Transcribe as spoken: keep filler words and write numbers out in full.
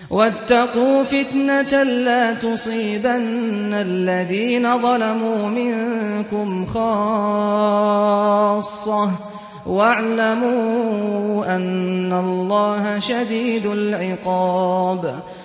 واتقوا فتنة لا تصيبن الذين ظلموا منكم خاصة واعلموا أن الله شديد العقاب